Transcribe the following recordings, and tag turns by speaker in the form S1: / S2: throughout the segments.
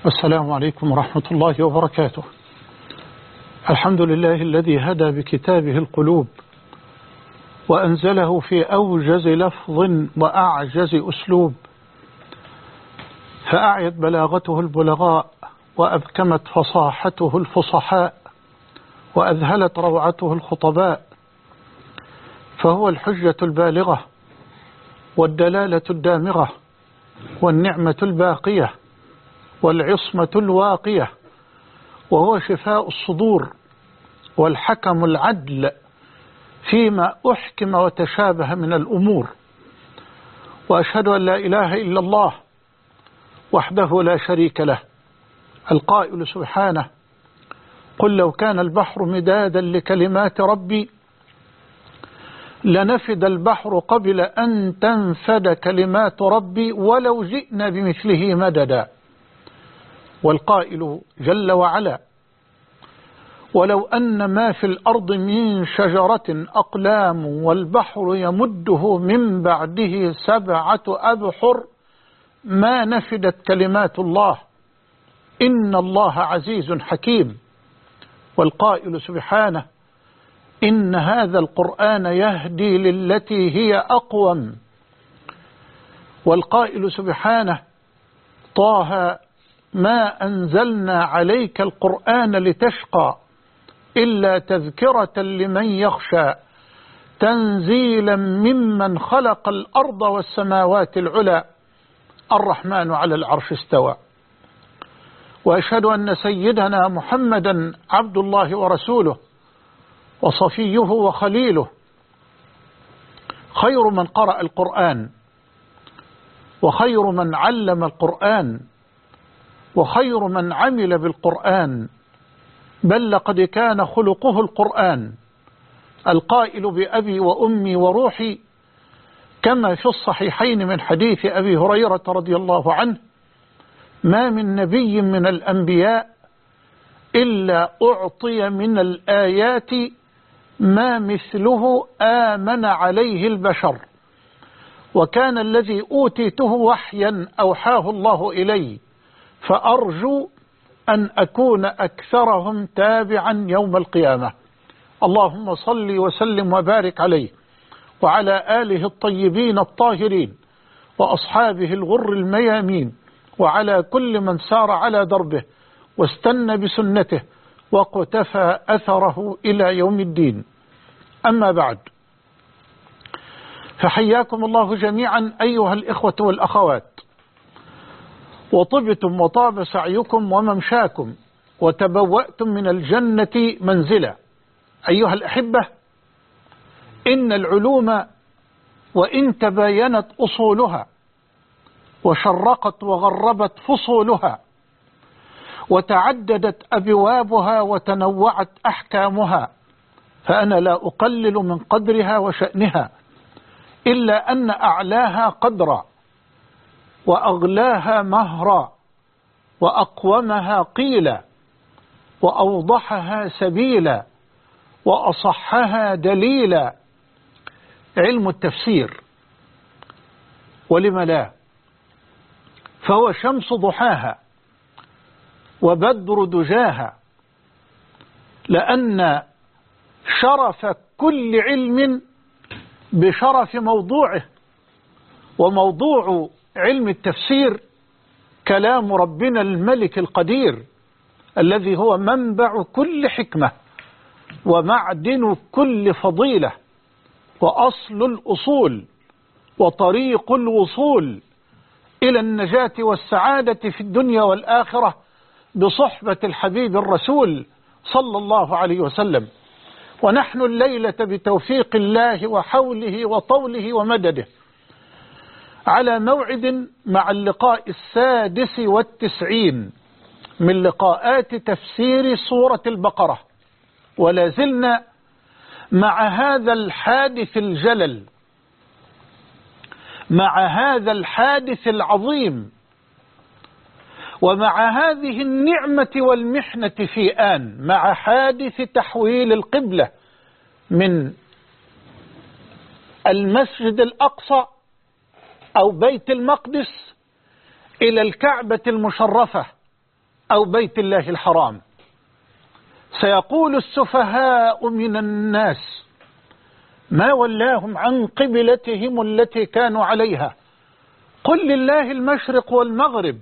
S1: والسلام عليكم ورحمة الله وبركاته. الحمد لله الذي هدى بكتابه القلوب وأنزله في أوجز لفظ وأعجز أسلوب، فأعيت بلاغته البلغاء وأبكمت فصاحته الفصحاء وأذهلت روعته الخطباء، فهو الحجة البالغة والدلالة الدامغة والنعمة الباقية والعصمة الواقية، وهو شفاء الصدور والحكم العدل فيما أحكم وتشابه من الأمور. وأشهد أن لا إله إلا الله وحده لا شريك له، القائل سبحانه: قل لو كان البحر مدادا لكلمات ربي لنفد البحر قبل أن تنفد كلمات ربي ولو جئنا بمثله مددا. والقائل جل وعلا: ولو أن ما في الأرض من شجرة أقلام والبحر يمده من بعده 7 أبحر ما نفدت كلمات الله إن الله عزيز حكيم. والقائل سبحانه: إن هذا القرآن يهدي للتي هي أقوم. والقائل سبحانه: طه ما أنزلنا عليك القرآن لتشقى إلا تذكرة لمن يخشى تنزيلا ممن خلق الأرض والسماوات العلى الرحمن على العرش استوى. وأشهد أن سيدنا محمدا عبد الله ورسوله وصفيه وخليله، خير من قرأ القرآن وخير من علم القرآن وخير من عمل بالقرآن، بل لقد كان خلقه القرآن، القائل بأبي وأمي وروحي، كما في الصحيحين من حديث أبي هريرة رضي الله عنه: ما من نبي من الأنبياء إلا أعطي من الآيات ما مثله آمن عليه البشر، وكان الذي أوتيته وحيا أوحاه الله إلي، فأرجو أن أكون أكثرهم تابعا يوم القيامة. اللهم صل وسلم وبارك عليه وعلى آله الطيبين الطاهرين وأصحابه الغر الميامين وعلى كل من سار على دربه واستنى بسنته وقتفى أثره إلى يوم الدين. أما بعد، فحياكم الله جميعا أيها الإخوة والأخوات، وطبتم وطاب سعيكم وممشاكم وتبوأتم من الجنة منزلا. أيها الأحبة، إن العلوم وإن تباينت أصولها وشرقت وغربت فصولها وتعددت أبوابها وتنوعت أحكامها، فأنا لا أقلل من قدرها وشأنها، إلا أن أعلاها قدرا وأغلاها مهرا وأقومها قيلا وأوضحها سبيلا وأصحها دليلا علم التفسير. ولم لا؟ فهو شمس ضحاها وبدر دجاها، لأن شرف كل علم بشرف موضوعه، وموضوع علم التفسير كلام ربنا الملك القدير الذي هو منبع كل حكمة ومعدن كل فضيلة وأصل الأصول وطريق الوصول إلى النجاة والسعادة في الدنيا والآخرة بصحبة الحبيب الرسول صلى الله عليه وسلم. ونحن الليلة بتوفيق الله وحوله وطوله ومدده على موعد مع اللقاء 96 من لقاءات تفسير سورة البقرة، ولا زلنا مع هذا الحادث الجلل، مع هذا الحادث العظيم، ومع هذه النعمة والمحنة في آن، مع حادث تحويل القبلة من المسجد الأقصى أو بيت المقدس إلى الكعبة المشرفة أو بيت الله الحرام. سيقول السفهاء من الناس ما ولاهم عن قبلتهم التي كانوا عليها، قل لله المشرق والمغرب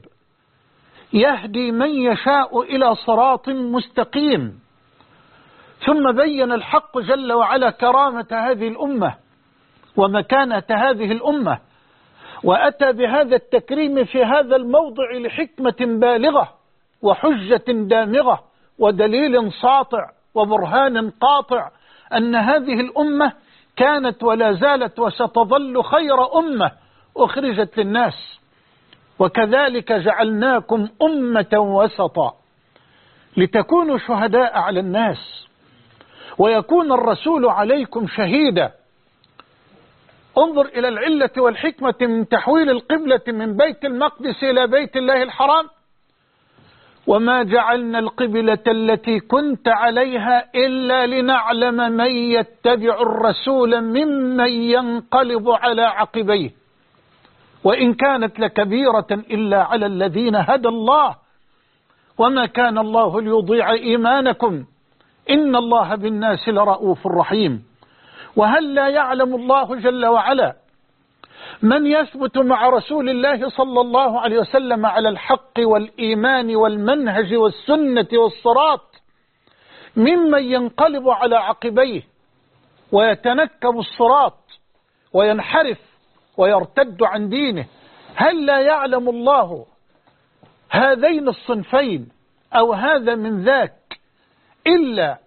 S1: يهدي من يشاء إلى صراط مستقيم. ثم بين الحق جل وعلا كرامة هذه الأمة ومكانة هذه الأمة، وأتى بهذا التكريم في هذا الموضع لحكمة بالغة وحجة دامغة ودليل ساطع وبرهان قاطع أن هذه الأمة كانت ولا زالت وستظل خير أمة أخرجت للناس. وكذلك جعلناكم أمة وسطا لتكونوا شهداء على الناس ويكون الرسول عليكم شهيدا. انظر إلى العلة والحكمة من تحويل القبلة من بيت المقدس إلى بيت الله الحرام. وما جعلنا القبلة التي كنت عليها إلا لنعلم من يتبع الرسول ممن ينقلب على عقبيه وإن كانت لكبيرة إلا على الذين هدى الله وما كان الله ليضيع إيمانكم إن الله بالناس لرؤوف رحيم. وهل لا يعلم الله جل وعلا من يثبت مع رسول الله صلى الله عليه وسلم على الحق والإيمان والمنهج والسنة والصراط ممن ينقلب على عقبيه ويتنكب الصراط وينحرف ويرتد عن دينه؟ هل لا يعلم الله هذين الصنفين أو هذا من ذاك إلا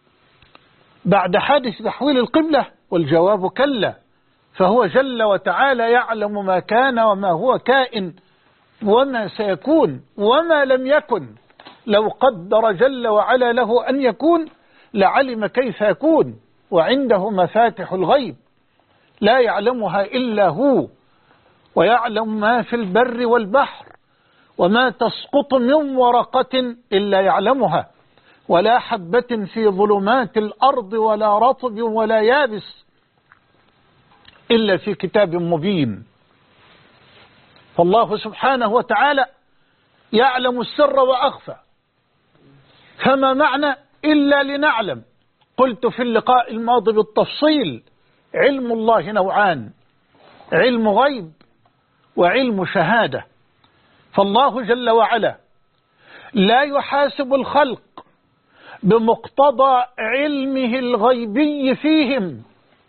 S1: بعد حادث تحويل القبلة؟ والجواب كلا، فهو جل وتعالى يعلم ما كان وما هو كائن وما سيكون وما لم يكن. لو قدر جل وعلا له أن يكون لعلم كيف يكون، وعنده مفاتح الغيب لا يعلمها إلا هو، ويعلم ما في البر والبحر وما تسقط من ورقة إلا يعلمها ولا حبة في ظلمات الأرض ولا رطب ولا يابس إلا في كتاب مبين. فالله سبحانه وتعالى يعلم السر وأخفى. فما معنى إلا لنعلم؟ قلت في اللقاء الماضي بالتفصيل علم الله نوعان: علم غيب وعلم شهادة. فالله جل وعلا لا يحاسب الخلق بمقتضى علمه الغيبي فيهم،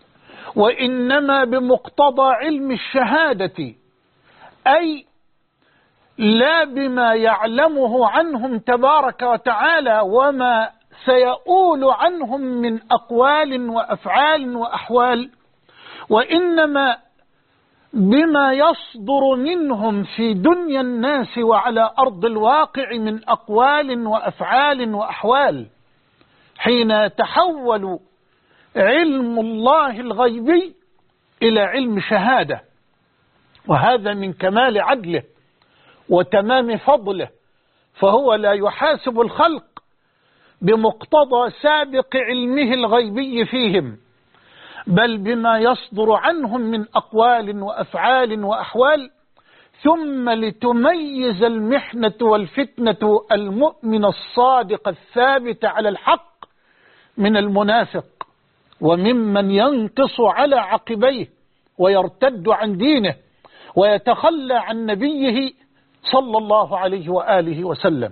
S1: وإنما بمقتضى علم الشهادة، أي لا بما يعلمه عنهم تبارك وتعالى وما سيؤول عنهم من أقوال وأفعال وأحوال، وإنما بما يصدر منهم في دنيا الناس وعلى أرض الواقع من أقوال وأفعال وأحوال. حين يتحول علم الله الغيبي إلى علم شهادة، وهذا من كمال عدله وتمام فضله، فهو لا يحاسب الخلق بمقتضى سابق علمه الغيبي فيهم، بل بما يصدر عنهم من أقوال وأفعال وأحوال. ثم لتميز المحنة والفتنة المؤمن الصادق الثابت على الحق من المنافق وممن ينقص على عقبيه ويرتد عن دينه ويتخلى عن نبيه صلى الله عليه وآله وسلم.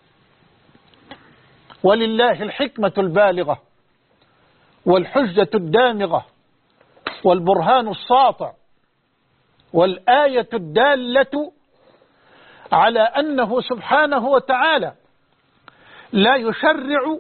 S1: ولله الحكمة البالغة والحجة الدامغة والبرهان الساطع والآية الدالة على أنه سبحانه وتعالى لا يشرع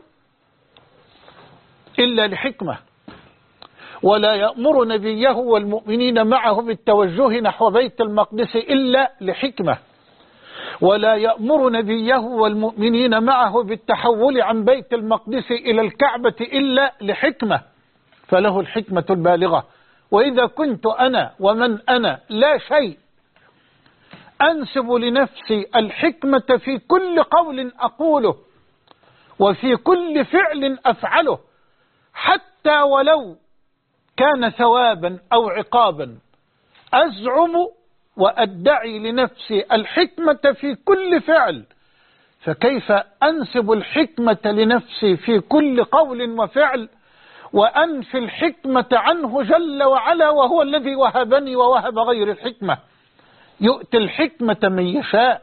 S1: إلا لحكمة، ولا يأمر نبيه والمؤمنين معه بالتوجه نحو بيت المقدس إلا لحكمة، ولا يأمر نبيه والمؤمنين معه بالتحول عن بيت المقدس إلى الكعبة إلا لحكمة، فله الحكمة البالغة. وإذا كنت أنا ومن أنا لا شيء أنسب لنفسي الحكمة في كل قول أقوله وفي كل فعل أفعله، حتى ولو كان ثوابا أو عقابا، أزعم وأدعي لنفسي الحكمة في كل فعل فكيف أنسب الحكمة لنفسي في كل قول وفعل وأنفي الحكمة عنه جل وعلا، وهو الذي وهبني ووهب غير الحكمة؟ يؤتي الحكمة من يشاء،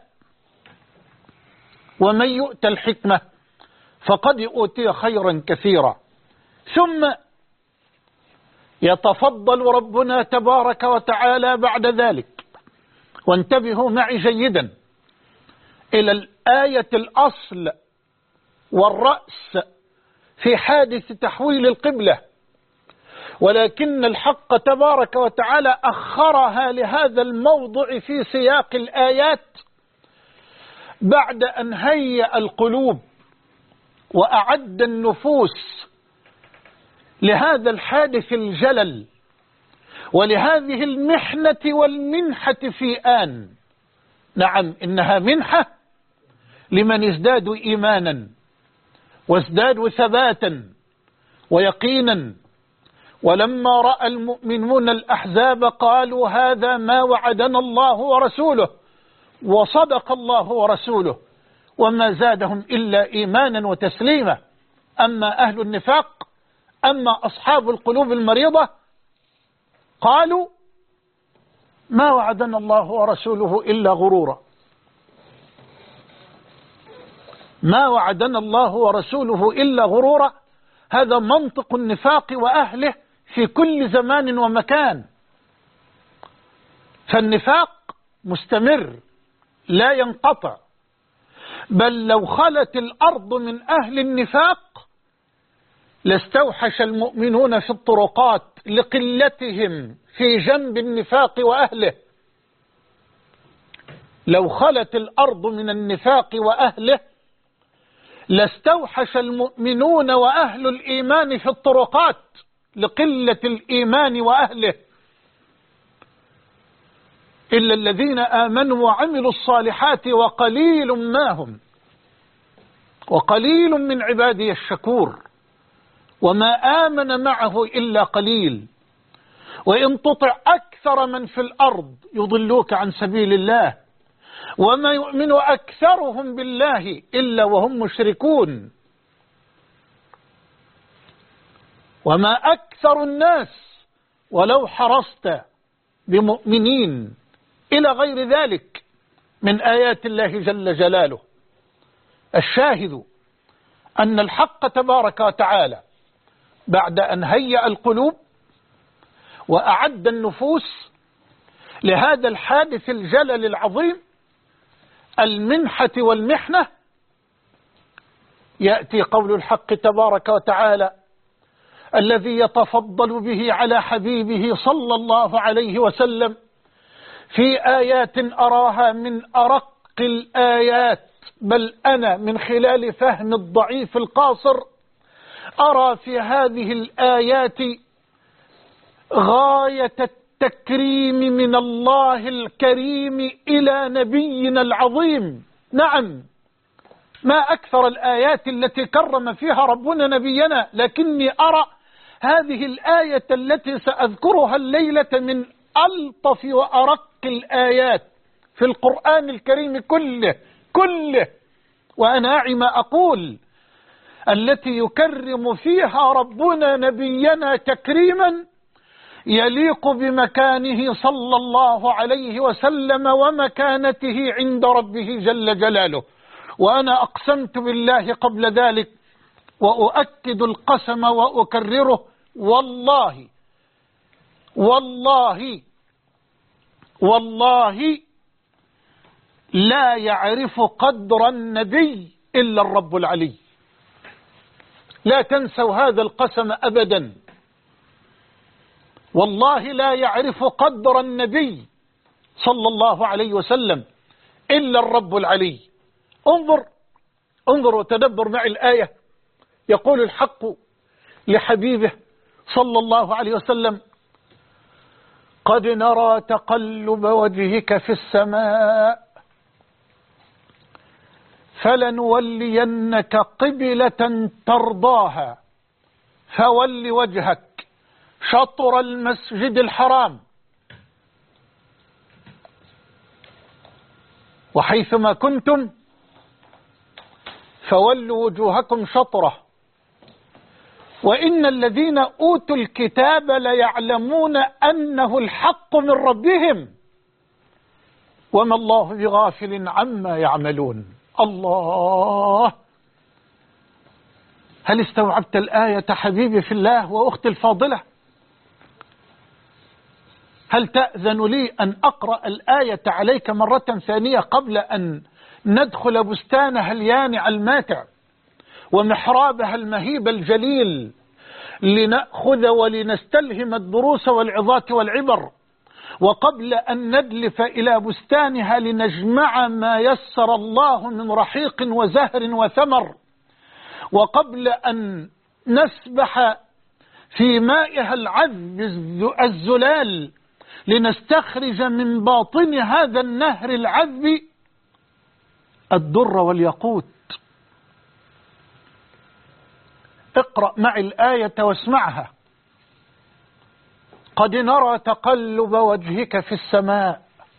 S1: ومن يؤتى الحكمة فقد أوتي خيرا كثيرا. ثم يتفضل ربنا تبارك وتعالى بعد ذلك، وانتبهوا معي جيدا إلى الآية الأصل والرأس في حادث تحويل القبلة، ولكن الحق تبارك وتعالى أخرها لهذا الموضع في سياق الآيات بعد أن هيأ القلوب وأعد النفوس لهذا الحادث الجلل ولهذه المحنة والمنحة في آن. نعم، إنها منحة لمن ازدادوا إيمانا وازدادوا ثباتا ويقينا. ولما رأى المؤمنون الأحزاب قالوا هذا ما وعدنا الله ورسوله، وصدق الله ورسوله، وما زادهم إلا إيمانا وتسليما. أما أهل النفاق، أما أصحاب القلوب المريضة، قالوا ما وعدنا الله ورسوله إلا غرورا. ما وعدنا الله ورسوله إلا غرورا، هذا منطق النفاق وأهله في كل زمان ومكان. فالنفاق مستمر لا ينقطع، بل لو خلت الأرض من أهل النفاق لاستوحش المؤمنون في الطرقات لقلتهم في جنب النفاق وأهله. لو خلت الأرض من النفاق وأهله لاستوحش المؤمنون وأهل الإيمان في الطرقات لقلة الإيمان وأهله، إلا الذين آمنوا وعملوا الصالحات وقليل ما هم، وقليل من عبادي الشكور، وما آمن معه إلا قليل. وإن تطع أكثر من في الأرض يضلوك عن سبيل الله، وما يؤمن أكثرهم بالله إلا وهم مشركون. وما أكثر الناس ولو حرصت بمؤمنين، إلى غير ذلك من آيات الله جل جلاله. الشاهد أن الحق تبارك وتعالى بعد أن هيأ القلوب وأعد النفوس لهذا الحادث الجلل العظيم، المنحة والمحنة، يأتي قول الحق تبارك وتعالى الذي يتفضل به على حبيبه صلى الله عليه وسلم في آيات أراها من أرق الآيات، بل أنا من خلال فهم الضعيف القاصر أرى في هذه الآيات غاية التكريم من الله الكريم إلى نبينا العظيم. نعم، ما أكثر الآيات التي كرم فيها ربنا نبينا، لكني أرى هذه الآية التي سأذكرها الليلة من ألطف وأرق الآيات في القرآن الكريم كله، وأنا أعي ما أقول، التي يكرم فيها ربنا نبينا تكريما يليق بمكانه صلى الله عليه وسلم ومكانته عند ربه جل جلاله. وأنا أقسمت بالله قبل ذلك وأؤكد القسم وأكرره، والله والله والله لا يعرف قدر النبي إلا الرب العلي. لا تنسوا هذا القسم أبدا، والله لا يعرف قدر النبي صلى الله عليه وسلم إلا الرب العلي. انظر وتدبر معي الآية. يقول الحق لحبيبه صلى الله عليه وسلم قد نرى تقلب وجهك في السماء فلنولينك قبلة ترضاها فول وجهك شطر المسجد الحرام وحيثما كنتم فولوا وجوهكم شطرة وإن الذين أوتوا الكتاب ليعلمون أنه الحق من ربهم وما الله بغافل عما يعملون. الله، هل استوعبت الآية حبيبي في الله وأختي الفاضلة؟ هل تأذن لي أن أقرأ الآية عليك مرة ثانية قبل أن ندخل بستانها اليانع الماتع ومحرابها المهيب الجليل لنأخذ ولنستلهم الدروس والعظات والعبر، وقبل أن ندلف إلى بستانها لنجمع ما يسر الله من رحيق وزهر وثمر، وقبل أن نسبح في مائها العذب الزلال لنستخرج من باطن هذا النهر العذب الدر والياقوت. اقرأ معي الآية واسمعها. قد نرى تقلب وجهك في السماء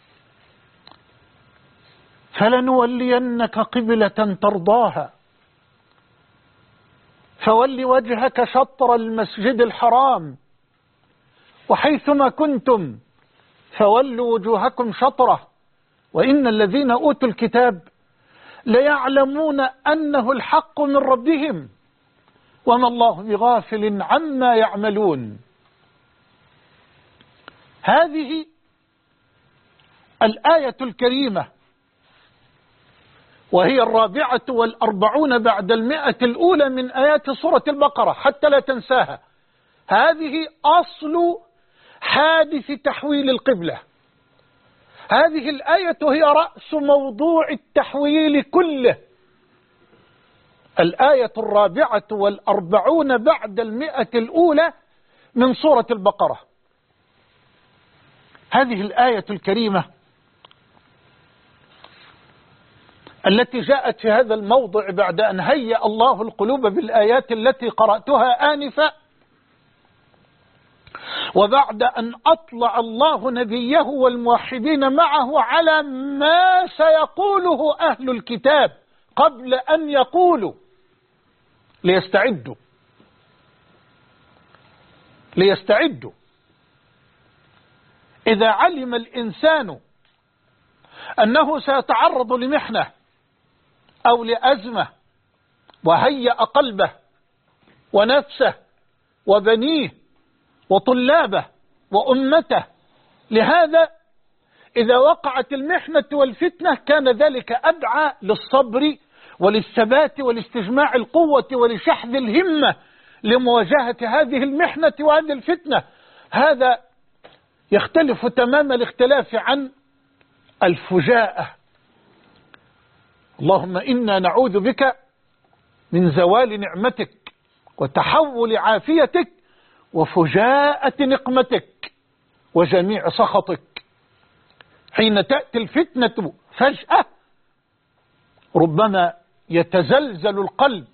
S1: فلنولينك قبلة ترضاها فول وجهك شطر المسجد الحرام وحيثما كنتم فولوا وجوهكم شطره وإن الذين أوتوا الكتاب ليعلمون أنه الحق من ربهم وما الله بغافل عما يعملون. هذه الآية الكريمة وهي 44 بعد 100 الأولى من آيات سورة البقرة حتى لا تنساها. هذه أصل حادث تحويل القبلة. هذه الآية هي رأس موضوع التحويل كله. الآية 44 بعد 100 الأولى من سورة البقرة. هذه الآية الكريمة التي جاءت في هذا الموضع بعد أن هيأ الله القلوب بالآيات التي قرأتها آنفا، وبعد أن أطلع الله نبيه والموحدين معه على ما سيقوله أهل الكتاب قبل أن يقولوا ليستعدوا. إذا علم الإنسان أنه سيتعرض لمحنة أو لأزمة وهيأ قلبه ونفسه وبنيه وطلابه وأمته لهذا، إذا وقعت المحنة والفتنة كان ذلك أدعى للصبر وللثبات ولاستجماع القوة ولشحذ الهمة لمواجهة هذه المحنة وهذه الفتنة. هذا يختلف تمام الاختلاف عن الفجاءة. اللهم إنا نعوذ بك من زوال نعمتك وتحول عافيتك وفجاءة نقمتك وجميع سخطك. حين تأتي الفتنة فجأة ربما يتزلزل القلب،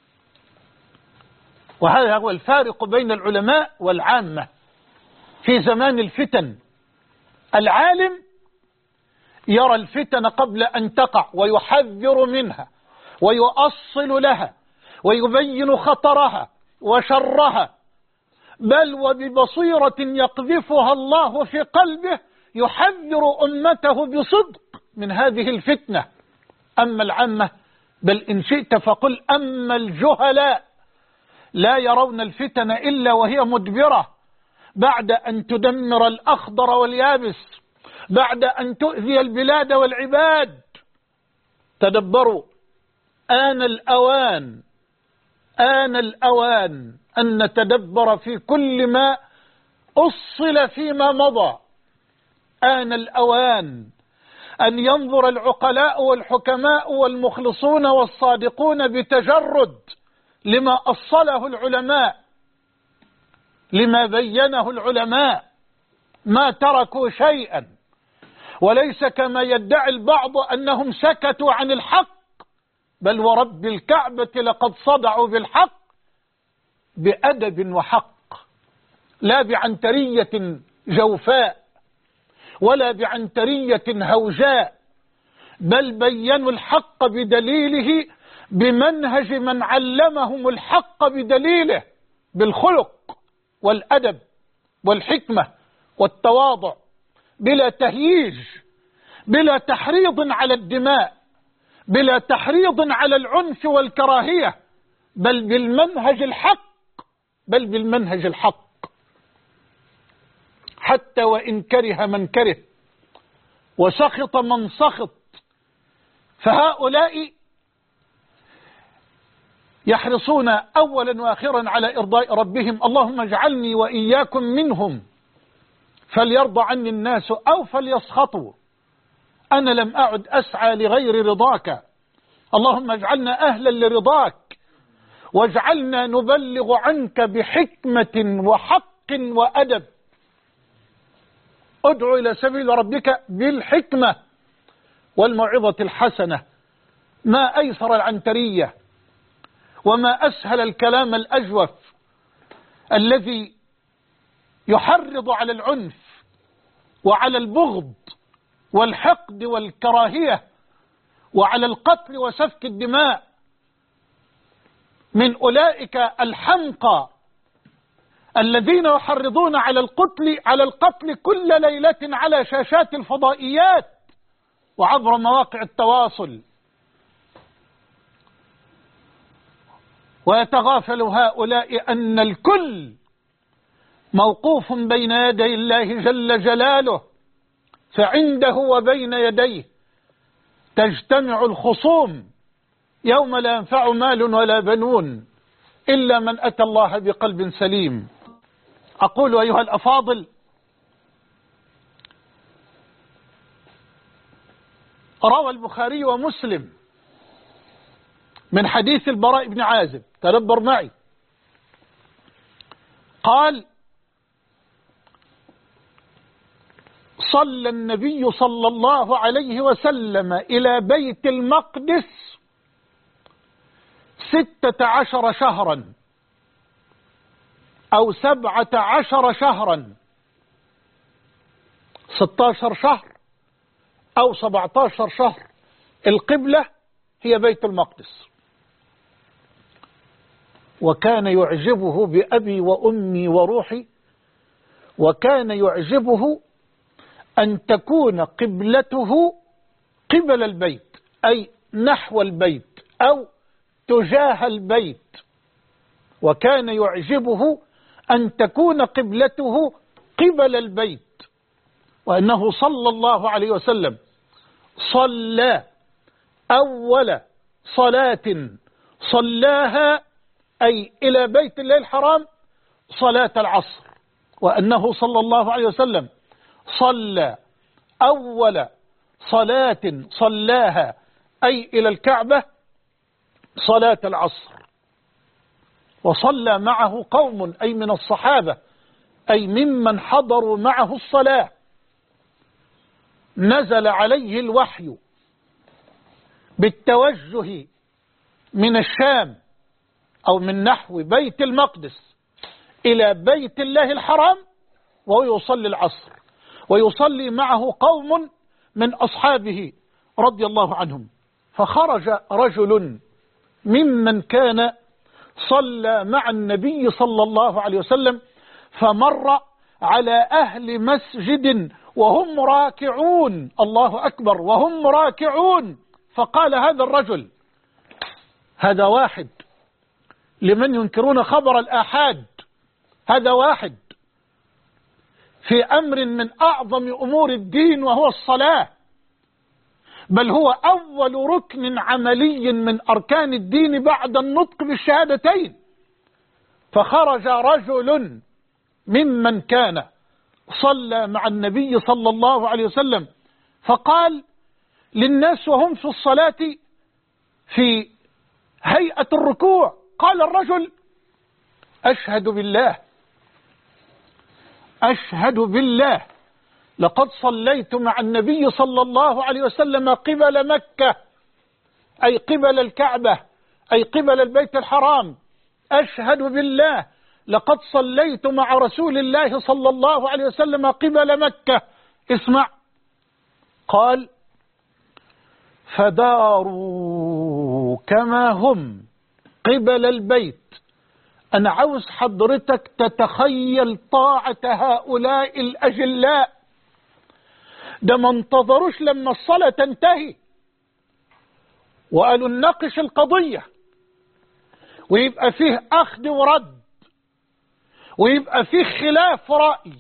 S1: وهذا هو الفارق بين العلماء والعامة في زمان الفتن. العالم يرى الفتن قبل أن تقع ويحذر منها ويؤصل لها ويبين خطرها وشرها، بل وببصيرة يقذفها الله في قلبه يحذر أمته بصدق من هذه الفتنة. أما العامة بل إن شئت فقل أما الجهلاء لا يرون الفتن إلا وهي مدبرة بعد أن تدمر الأخضر واليابس، بعد أن تؤذي البلاد والعباد. تدبروا، آن الأوان أن نتدبر في كل ما أصل فيما مضى. آن الأوان أن ينظر العقلاء والحكماء والمخلصون والصادقون بتجرد لما أصله العلماء، لما بينه العلماء، ما تركوا شيئا، وليس كما يدعي البعض أنهم سكتوا عن الحق، بل ورب الكعبة لقد صدعوا بالحق بأدب وحق، لا بعنترية جوفاء ولا بعنترية هوجاء، بل بينوا الحق بدليله بمنهج من علمهم الحق بدليله، بالخلق والأدب والحكمة والتواضع، بلا تهييج، بلا تحريض على الدماء، بلا تحريض على العنف والكراهية، بل بالمنهج الحق، بل بالمنهج الحق، حتى وإن كره من كره وسخط من سخط. فهؤلاء يحرصون أولا وآخرا على إرضاء ربهم. اللهم اجعلني وإياكم منهم، فليرضى عني الناس أو فليسخطوا، أنا لم أعد أسعى لغير رضاك. اللهم اجعلنا أهلا لرضاك، واجعلنا نبلغ عنك بحكمة وحق وأدب. ادعو إلى سبيل ربك بالحكمة والموعظة الحسنة. ما أيسر العنترية وما أسهل الكلام الأجوف الذي يحرض على العنف وعلى البغض والحقد والكراهية وعلى القتل وسفك الدماء من أولئك الحمقى الذين يحرضون على القتل كل ليلة على شاشات الفضائيات وعبر مواقع التواصل. ويتغافل هؤلاء أن الكل موقوف بين يدي الله جل جلاله، فعنده وبين يديه تجتمع الخصوم يوم لا ينفع مال ولا بنون إلا من أتى الله بقلب سليم. أقول أيها الأفاضل، روى البخاري ومسلم من حديث البراء بن عازب، تدبر معي، قال: صلى النبي صلى الله عليه وسلم إلى بيت المقدس 16 شهرا أو 17 شهرا، 16 شهر أو 17 شهر، القبلة هي بيت المقدس. وكان يعجبه بأبي وأمي وروحي، وكان يعجبه أن تكون قبلته قبل البيت، أي نحو البيت أو تجاه البيت. وكان يعجبه أن تكون قبلته قبل البيت، وأنه صلى الله عليه وسلم صلى أول صلاة صلاها أي إلى بيت الله الحرام صلاة العصر، وأنه صلى الله عليه وسلم صلى أول صلاة صلاها أي إلى الكعبة صلاة العصر. وصلى معه قوم أي من الصحابة، أي ممن حضروا معه الصلاة. نزل عليه الوحي بالتوجه من الشام أو من نحو بيت المقدس إلى بيت الله الحرام، وهو يصلي العصر، ويصلي معه قوم من أصحابه رضي الله عنهم. فخرج رجل ممن كان صلى مع النبي صلى الله عليه وسلم، فمر على أهل مسجد وهم راكعون، الله أكبر، وهم راكعون، فقال هذا الرجل، هذا واحد لمن ينكرون خبر الآحاد، هذا واحد في أمر من أعظم أمور الدين وهو الصلاة، بل هو أول ركن عملي من أركان الدين بعد النطق بالشهادتين. فخرج رجل ممن كان صلى مع النبي صلى الله عليه وسلم فقال للناس وهم في الصلاة في هيئة الركوع، قال الرجل: أشهد بالله، أشهد بالله لقد صليت مع النبي صلى الله عليه وسلم قبل مكة، أي قبل الكعبة، أي قبل البيت الحرام. أشهد بالله لقد صليت مع رسول الله صلى الله عليه وسلم قبل مكة. اسمع، قال: فداروا صلوا كما هم قبل البيت. أنا عاوز حضرتك تتخيل طاعة هؤلاء الأجلاء، ده ما انتظروش لما الصلاة تنتهي وقالوا نناقش القضية ويبقى فيه أخذ ورد ويبقى فيه خلاف رأي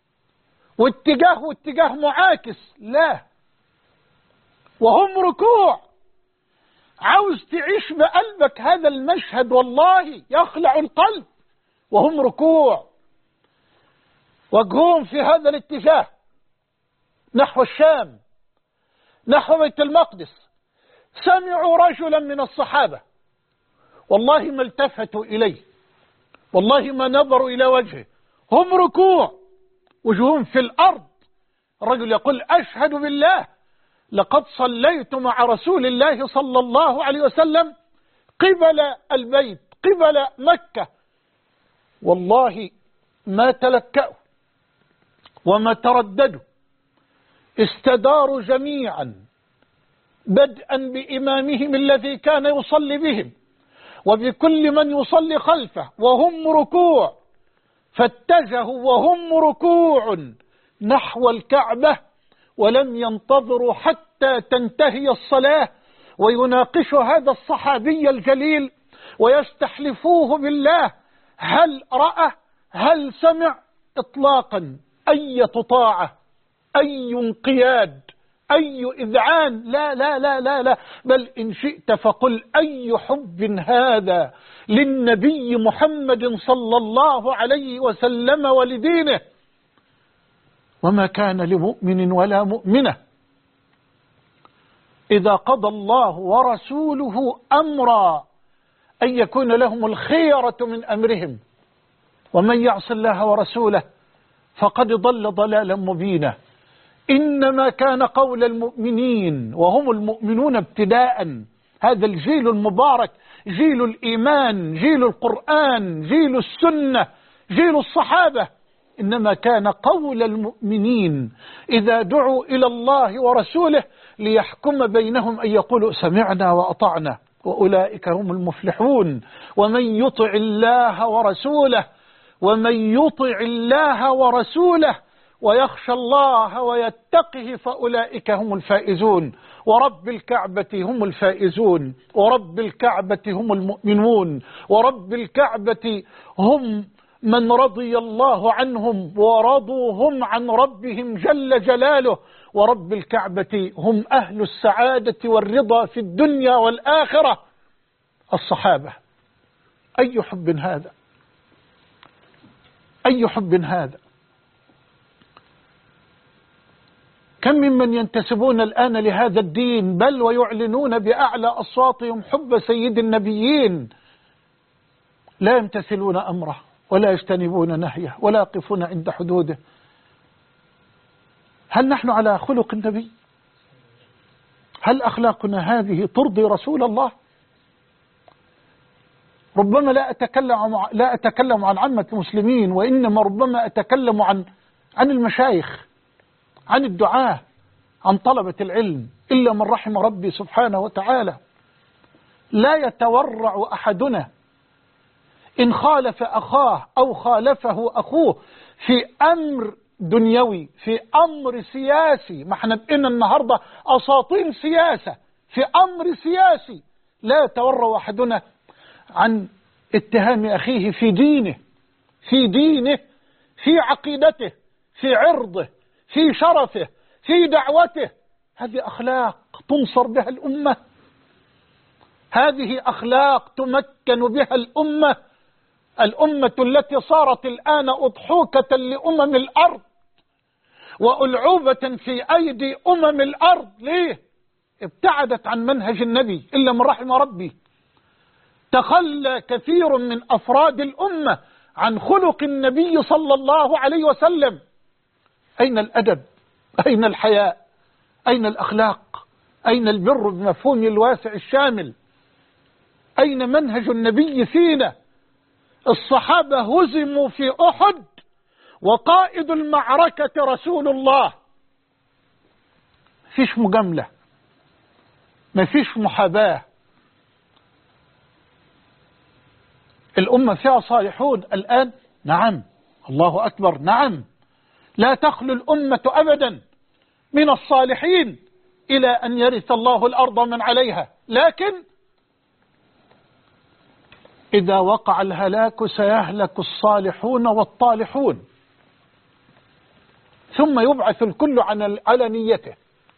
S1: واتجاه معاكس، لا، وهم ركوع. عاوز تعيش بقلبك هذا المشهد والله يخلع القلب، وهم ركوع وجههم في هذا الاتجاه نحو الشام نحو بيت المقدس. سمعوا رجلا من الصحابة والله ما التفتوا إليه، والله ما نظروا إلى وجهه، هم ركوع وجههم في الأرض. الرجل يقول أشهد بالله لقد صليت مع رسول الله صلى الله عليه وسلم قبل البيت قبل مكة، والله ما تلكأوا وما ترددوا، استداروا جميعا بدءا بإمامهم الذي كان يصلي بهم وبكل من يصلي خلفه وهم ركوع، فاتجهوا وهم ركوع نحو الكعبة ولم ينتظروا حتى تنتهي الصلاة ويناقشوا هذا الصحابي الجليل ويستحلفوه بالله هل رأى هل سمع إطلاقا أي طاعة أي انقياد أي إذعان، لا لا لا لا لا، بل إن شئت فقل أي حب هذا للنبي محمد صلى الله عليه وسلم ولدينه. وما كان لمؤمن ولا مؤمنة إذا قضى الله ورسوله أمرا أن يكون لهم الخيرة من أمرهم ومن يعص الله ورسوله فقد ضل ضلالا مبينا. إنما كان قول المؤمنين وهم المؤمنون ابتداء، هذا الجيل المبارك، جيل الإيمان، جيل القرآن، جيل السنة، جيل الصحابة، إنما كان قول المؤمنين إذا دعوا إلى الله ورسوله ليحكم بينهم أن يقولوا سمعنا وأطعنا وأولئك هم المفلحون. ومن يطع الله ورسوله ويخشى الله ويتقه فأولئك هم الفائزون. ورب الكعبة هم الفائزون، ورب الكعبة هم المؤمنون، ورب الكعبة هم من رضي الله عنهم ورضوا هم عن ربهم جل جلاله، ورب الكعبة هم أهل السعادة والرضا في الدنيا والآخرة. الصحابة أي حب هذا، أي حب هذا. كم ممن ينتسبون الآن لهذا الدين بل ويعلنون بأعلى أصواتهم حب سيد النبيين، لا يمتثلون أمره ولا يجتنبون نهيه ولا يقفون عند حدوده. هل نحن على خلق النبي؟ هل أخلاقنا هذه ترضي رسول الله؟ ربما لا أتكلم عن عامة المسلمين، وإنما ربما أتكلم عن المشايخ، عن الدعاة، عن طلبة العلم، إلا من رحم ربي سبحانه وتعالى. لا يتورع أحدنا إن خالف أخاه أو خالفه أخوه في أمر دنيوي، في أمر سياسي. ما احنا بقينا النهاردة أساطين سياسة، في أمر سياسي لا يتورع أحدنا عن اتهام أخيه في دينه، في عقيدته، في عرضه، في شرفه، في دعوته. هذه أخلاق تنصر بها الأمة، هذه أخلاق تمكن بها الأمة التي صارت الآن أضحوكة لأمم الأرض وألعوبة في أيدي أمم الأرض. ليه؟ ابتعدت عن منهج النبي إلا من رحم ربي. تخلى كثير من أفراد الأمة عن خلق النبي صلى الله عليه وسلم. أين الأدب؟ أين الحياء؟ أين الأخلاق؟ أين البر بمفهوم الواسع الشامل؟ أين منهج النبي فينا؟ الصحابة هزموا في أحد وقائد المعركة رسول الله. مفيش مجاملة، مفيش محاباة، الأمة فيها صالحون الآن؟ نعم. الله أكبر، نعم. لا تخلو الأمة أبدا من الصالحين إلى أن يرث الله الأرض من عليها، لكن إذا وقع الهلاك سيهلك الصالحون والطالحون، ثم يبعث الكل على نيته.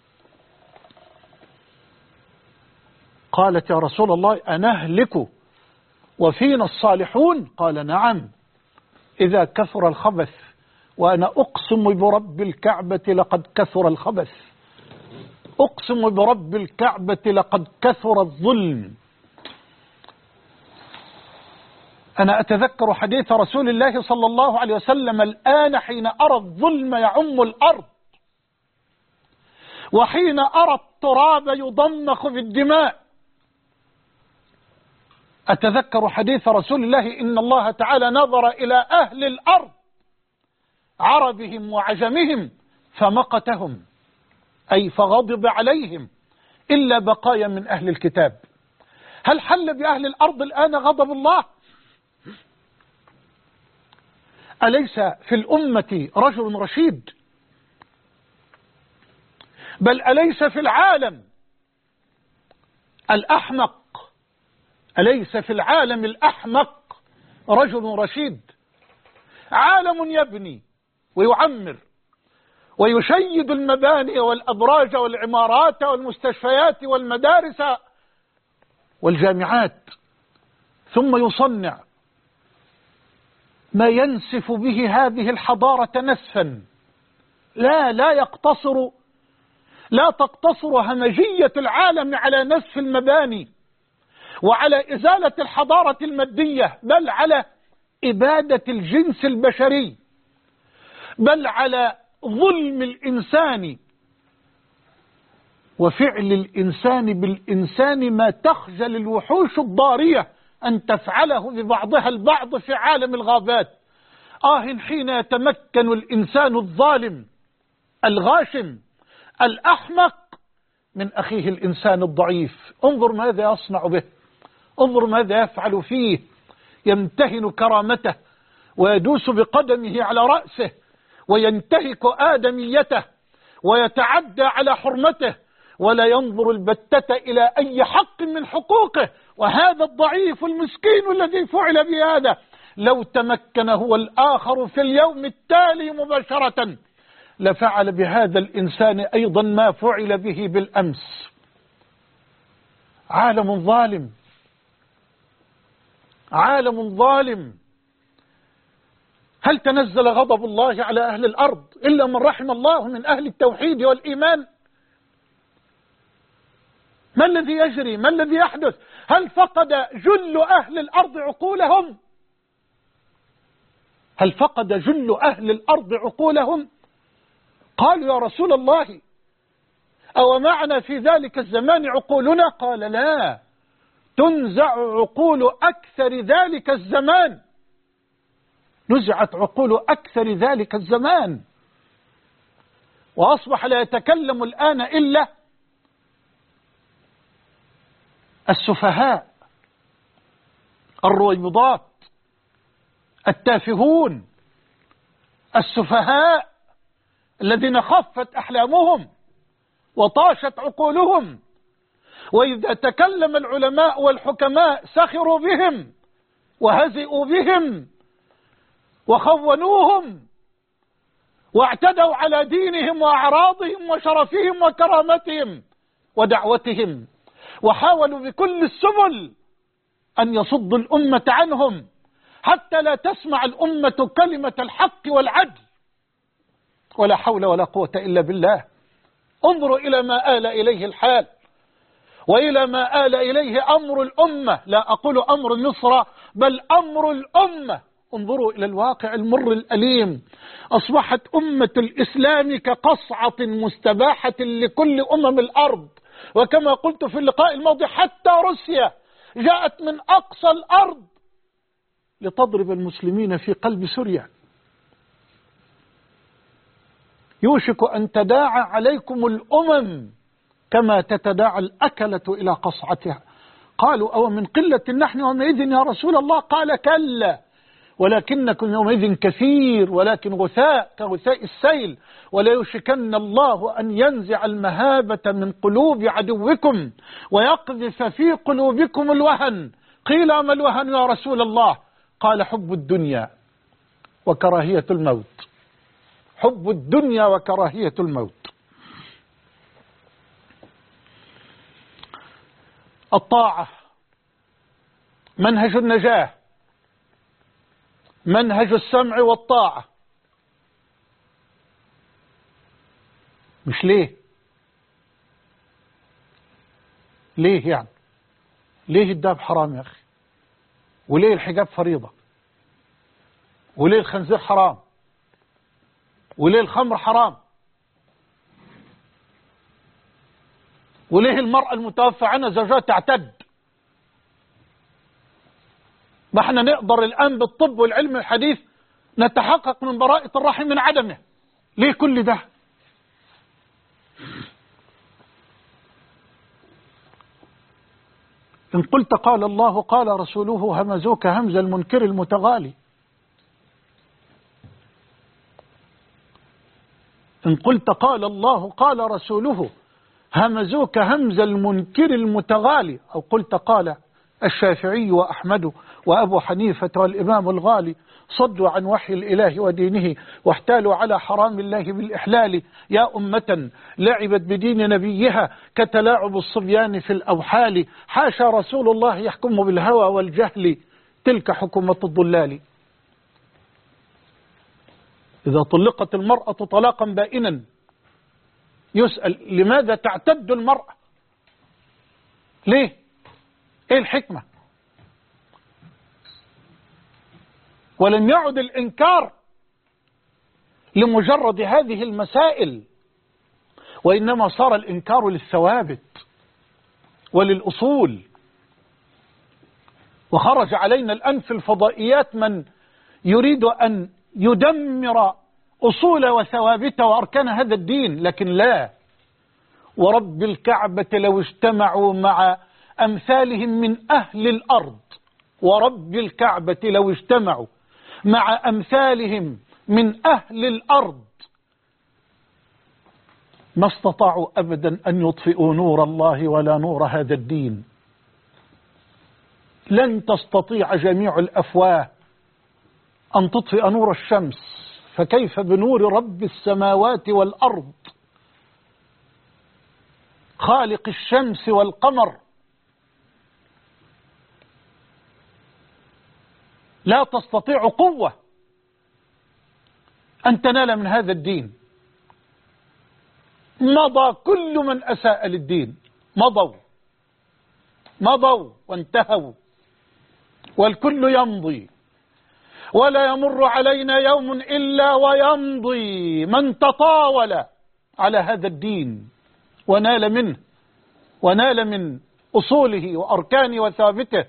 S1: قالت: يا رسول الله أنهلك وفينا الصالحون؟ قال: نعم، إذا كثر الخبث، وأنا أقسم برب الكعبة لقد كثر الخبث، أقسم برب الكعبة لقد كثر الظلم. أنا أتذكر حديث رسول الله صلى الله عليه وسلم الآن حين أرى الظلم يعم الأرض، وحين أرى التراب يضمخ في الدماء. أتذكر حديث رسول الله: إن الله تعالى نظر إلى أهل الأرض عربهم وعجمهم فمقتهم، أي فغضب عليهم، إلا بقايا من أهل الكتاب. هل حل بأهل الأرض الآن غضب الله؟ أليس في الأمة رجل رشيد؟ بل أليس في العالم الأحمق، أليس في العالم الأحمق رجل رشيد؟ عالم يبني ويعمر ويشيد المباني والأبراج والعمارات والمستشفيات والمدارس والجامعات، ثم يصنع ما ينسف به هذه الحضارة نسفا. لا تقتصر همجية العالم على نسف المباني وعلى إزالة الحضارة المادية، بل على إبادة الجنس البشري، بل على ظلم الإنسان وفعل الإنسان بالإنسان ما تخجل الوحوش الضارية أن تفعله ببعضها البعض في عالم الغابات. حين يتمكن الإنسان الظالم الغاشم الأحمق من أخيه الإنسان الضعيف. انظر ماذا يصنع به، انظر ماذا يفعل فيه. يمتهن كرامته ويدوس بقدمه على رأسه وينتهك آدميته ويتعدى على حرمته، ولا ينظر البتة إلى أي حق من حقوقه. وهذا الضعيف المسكين الذي فعل بهذا لو تمكن هو الآخر في اليوم التالي مباشرة لفعل بهذا الإنسان أيضا ما فعل به بالأمس. عالم ظالم، عالم ظالم. هل تنزل غضب الله على أهل الأرض إلا من رحم الله من أهل التوحيد والإيمان؟ ما الذي يجري؟ ما الذي يحدث؟ هل فقد جل أهل الأرض عقولهم؟ هل فقد جل أهل الأرض عقولهم؟ قالوا: يا رسول الله أو معنا في ذلك الزمان عقولنا؟ قال: لا، تنزع عقول أكثر ذلك الزمان. نزعت عقول أكثر ذلك الزمان، وأصبح لا يتكلم الآن إلا السفهاء الرويضات التافهون السفهاء الذين خفت أحلامهم وطاشت عقولهم. وإذا تكلم العلماء والحكماء سخروا بهم وهزئوا بهم وخونوهم واعتدوا على دينهم وأعراضهم وشرفهم وكرامتهم ودعوتهم، وحاولوا بكل السبل أن يصدوا الأمة عنهم حتى لا تسمع الأمة كلمة الحق والعدل. ولا حول ولا قوة إلا بالله. انظروا إلى ما آل إليه الحال وإلى ما آل إليه أمر الأمة، لا أقول أمر مصر بل أمر الأمة. انظروا إلى الواقع المر الأليم. أصبحت أمة الإسلام كقصعة مستباحة لكل أمم الأرض، وكما قلت في اللقاء الماضي حتى روسيا جاءت من أقصى الأرض لتضرب المسلمين في قلب سوريا. يوشك أن تداعى عليكم الأمم كما تتداعى الأكلة إلى قالوا أو من قلة نحن يومئذ يا رسول الله؟ قال كلا ولكنكم يومئذ كثير ولكن غثاء كغثاء السيل، ولا يشكن الله أن ينزع المهابة من قلوب عدوكم ويقذف في قلوبكم الوهن. قيل ما الوهن يا رسول الله؟ قال حب الدنيا وكراهية الموت. حب الدنيا وكراهية الموت. الطاعة منهج النجاة، منهج السمع والطاعة. مش ليه يعني؟ ليه الداب حرام يا أخي؟ وليه الحجاب فريضة؟ وليه الخنزير حرام؟ وليه الخمر حرام؟ وليه المرأة المتوفى عنها زوجها تعتد؟ ما احنا نقدر الآن بالطب والعلم الحديث نتحقق من براءة الرحم من عدمه. ليه كل ده؟ إن قلت قال الله قال رسوله همزوك همز المنكر المتغالي. إن قلت قال الله قال رسوله همزوك همز المنكر المتغالي، أو قلت قال الشافعي وأحمد وأبو حنيفة والإمام الغالي صدوا عن وحي الإله ودينه واحتالوا على حرام الله بالإحلال. يا أمة لعبت بدين نبيها كتلاعب الصبيان في الأوحال. حاشا رسول الله يحكم بالهوى والجهل، تلك حكومة الضلال. إذا طلقت المرأة طلاقا بائنا يسأل لماذا تعتد المرأة؟ ليه؟ ايه الحكمة؟ ولم يعد الإنكار لمجرد هذه المسائل، وإنما صار الإنكار للثوابت وللأصول. وخرج علينا الآن في الفضائيات من يريد أن يدمر أصول وثوابت وأركان هذا الدين، لكن لا، ورب الكعبة لو اجتمعوا مع أمثالهم من أهل الأرض، ورب الكعبة لو اجتمعوا مع أمثالهم من أهل الأرض ما استطاعوا أبدا أن يطفئوا نور الله ولا نور هذا الدين. لن تستطيع جميع الأفواه أن تطفئ نور الشمس، فكيف بنور رب السماوات والأرض خالق الشمس والقمر؟ لا تستطيع قوة أن تنال من هذا الدين. مضى كل من أساء للدين، مضوا وانتهوا، والكل يمضي، ولا يمر علينا يوم إلا ويمضي من تطاول على هذا الدين ونال من أصوله وأركانه وثابته.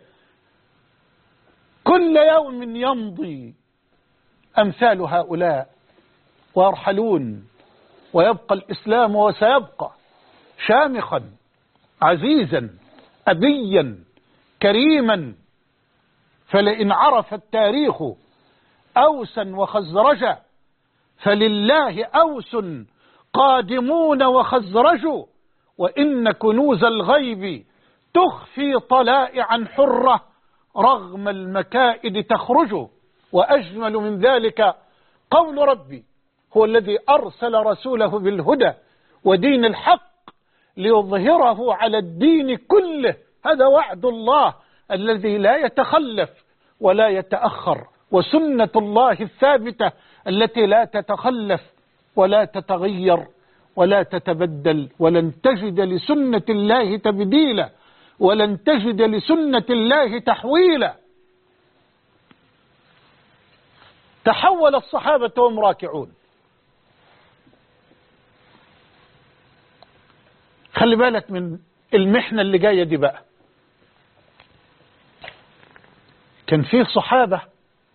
S1: كل يوم يمضي أمثال هؤلاء ويرحلون، ويبقى الإسلام وسيبقى شامخا عزيزا أبيا كريما. فلئن عرف التاريخ أوسا وخزرجا فلله أوس قادمون وخزرج، وإن كنوز الغيب تخفي طلائعا حرة رغم المكائد تخرج. وأجمل من ذلك قول ربي هو الذي أرسل رسوله بالهدى ودين الحق ليظهره على الدين كله. هذا وعد الله الذي لا يتخلف ولا يتأخر، وسنة الله الثابتة التي لا تتخلف ولا تتغير ولا تتبدل. ولن تجد لسنة الله تبديلا ولن تجد لسنة الله تحويلا. تحول الصحابة وهم راكعون. خلي بالك من المحنة اللي جاية دي بقى. كان فيه صحابة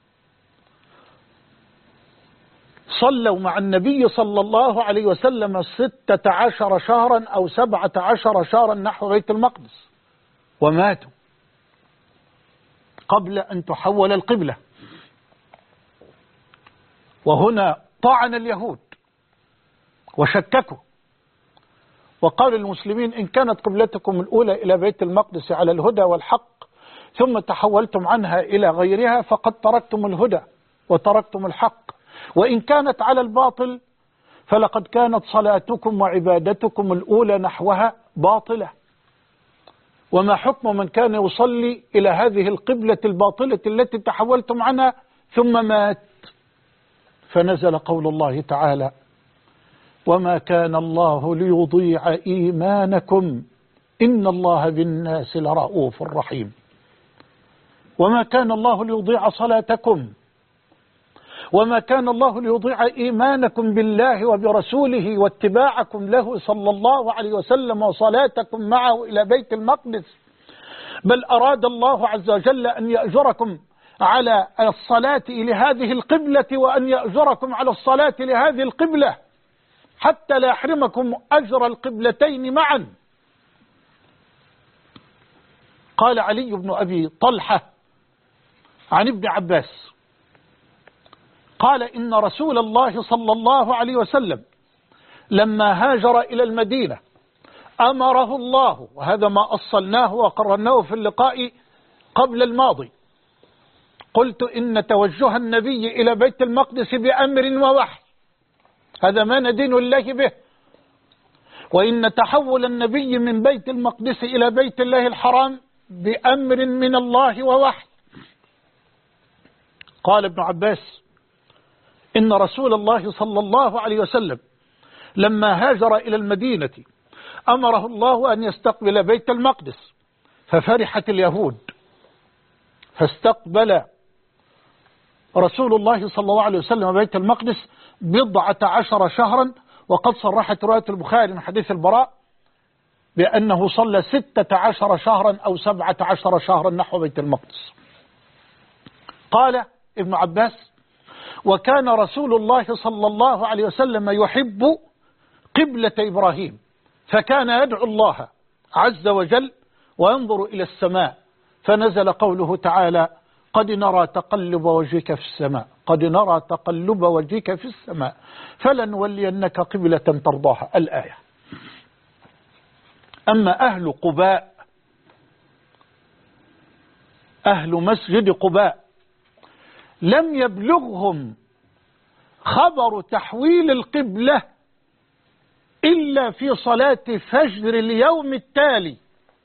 S1: صلوا مع النبي صلى الله عليه وسلم 16 شهرا أو 17 شهرا نحو بيت المقدس وماتوا. قبل أن تحول القبلة. وهنا طعن اليهود وشككوا وقالوا للمسلمين إن كانت قبلتكم الأولى إلى بيت المقدس على الهدى والحق ثم تحولتم عنها إلى غيرها فقد تركتم الهدى وتركتم الحق، وإن كانت على الباطل فلقد كانت صلاتكم وعبادتكم الأولى نحوها باطلة. وما حكم من كان يصلي إلى هذه القبلة الباطلة التي تحولتم عنها ثم مات؟ فنزل قول الله تعالى وما كان الله ليضيع إيمانكم إن الله بالناس لرؤوف رحيم. وما كان الله ليضيع صلاتكم، وما كان الله ليضيع إيمانكم بالله وبرسوله واتباعكم له صلى الله عليه وسلم وصلاتكم معه إلى بيت المقدس، بل أراد الله عز وجل أن يأجركم على الصلاة لهذه القبلة وأن يأجركم على الصلاة لهذه القبلة حتى لا يحرمكم أجر القبلتين معا. قال علي بن أبي طلحة عن ابن عباس قال إن رسول الله صلى الله عليه وسلم لما هاجر إلى المدينة أمره الله، وهذا ما أصلناه وقررناه في اللقاء قبل الماضي، قلت إن توجه النبي إلى بيت المقدس بأمر ووحي، هذا ما ندين الله به، وإن تحول النبي من بيت المقدس إلى بيت الله الحرام بأمر من الله ووحي. قال ابن عباس إن رسول الله صلى الله عليه وسلم لما هاجر إلى المدينة أمره الله أن يستقبل بيت المقدس، ففرحت اليهود فاستقبل رسول الله صلى الله عليه وسلم بيت المقدس 14 شهرا، وقد صرحت رواية البخاري من حديث البراء بأنه صلى 16 شهرا أو 17 شهرا نحو بيت المقدس. قال ابن عباس وكان رسول الله صلى الله عليه وسلم يحب قبلة إبراهيم، فكان يدعو الله عز وجل وينظر إلى السماء، فنزل قوله تعالى قد نرى تقلب وجهك في السماء، قد نرى تقلب وجهك في السماء فلنولينك قبلة ترضاها، الآية. أما أهل قباء، أهل مسجد قباء، لم يبلغهم خبر تحويل القبلة إلا في صلاة فجر اليوم التالي،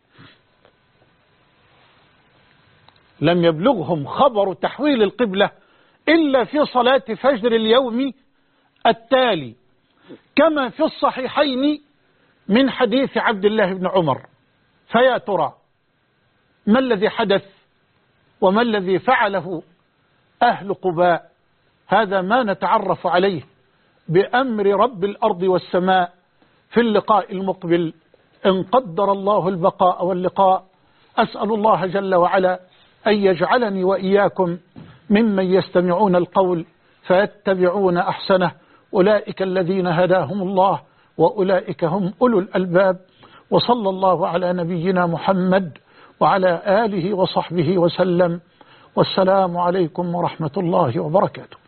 S1: لم يبلغهم خبر تحويل القبلة إلا في صلاة فجر اليوم التالي، كما في الصحيحين من حديث عبد الله بن عمر. فيا ترى ما الذي حدث وما الذي فعله أهل قباء؟ هذا ما نتعرف عليه بأمر رب الأرض والسماء في اللقاء المقبل إن قدر الله البقاء واللقاء. أسأل الله جل وعلا أن يجعلني وإياكم ممن يستمعون القول فيتبعون أحسنه، أولئك الذين هداهم الله وأولئك هم أولو الألباب. وصلى الله على نبينا محمد وعلى آله وصحبه وسلم، والسلام عليكم ورحمة الله وبركاته.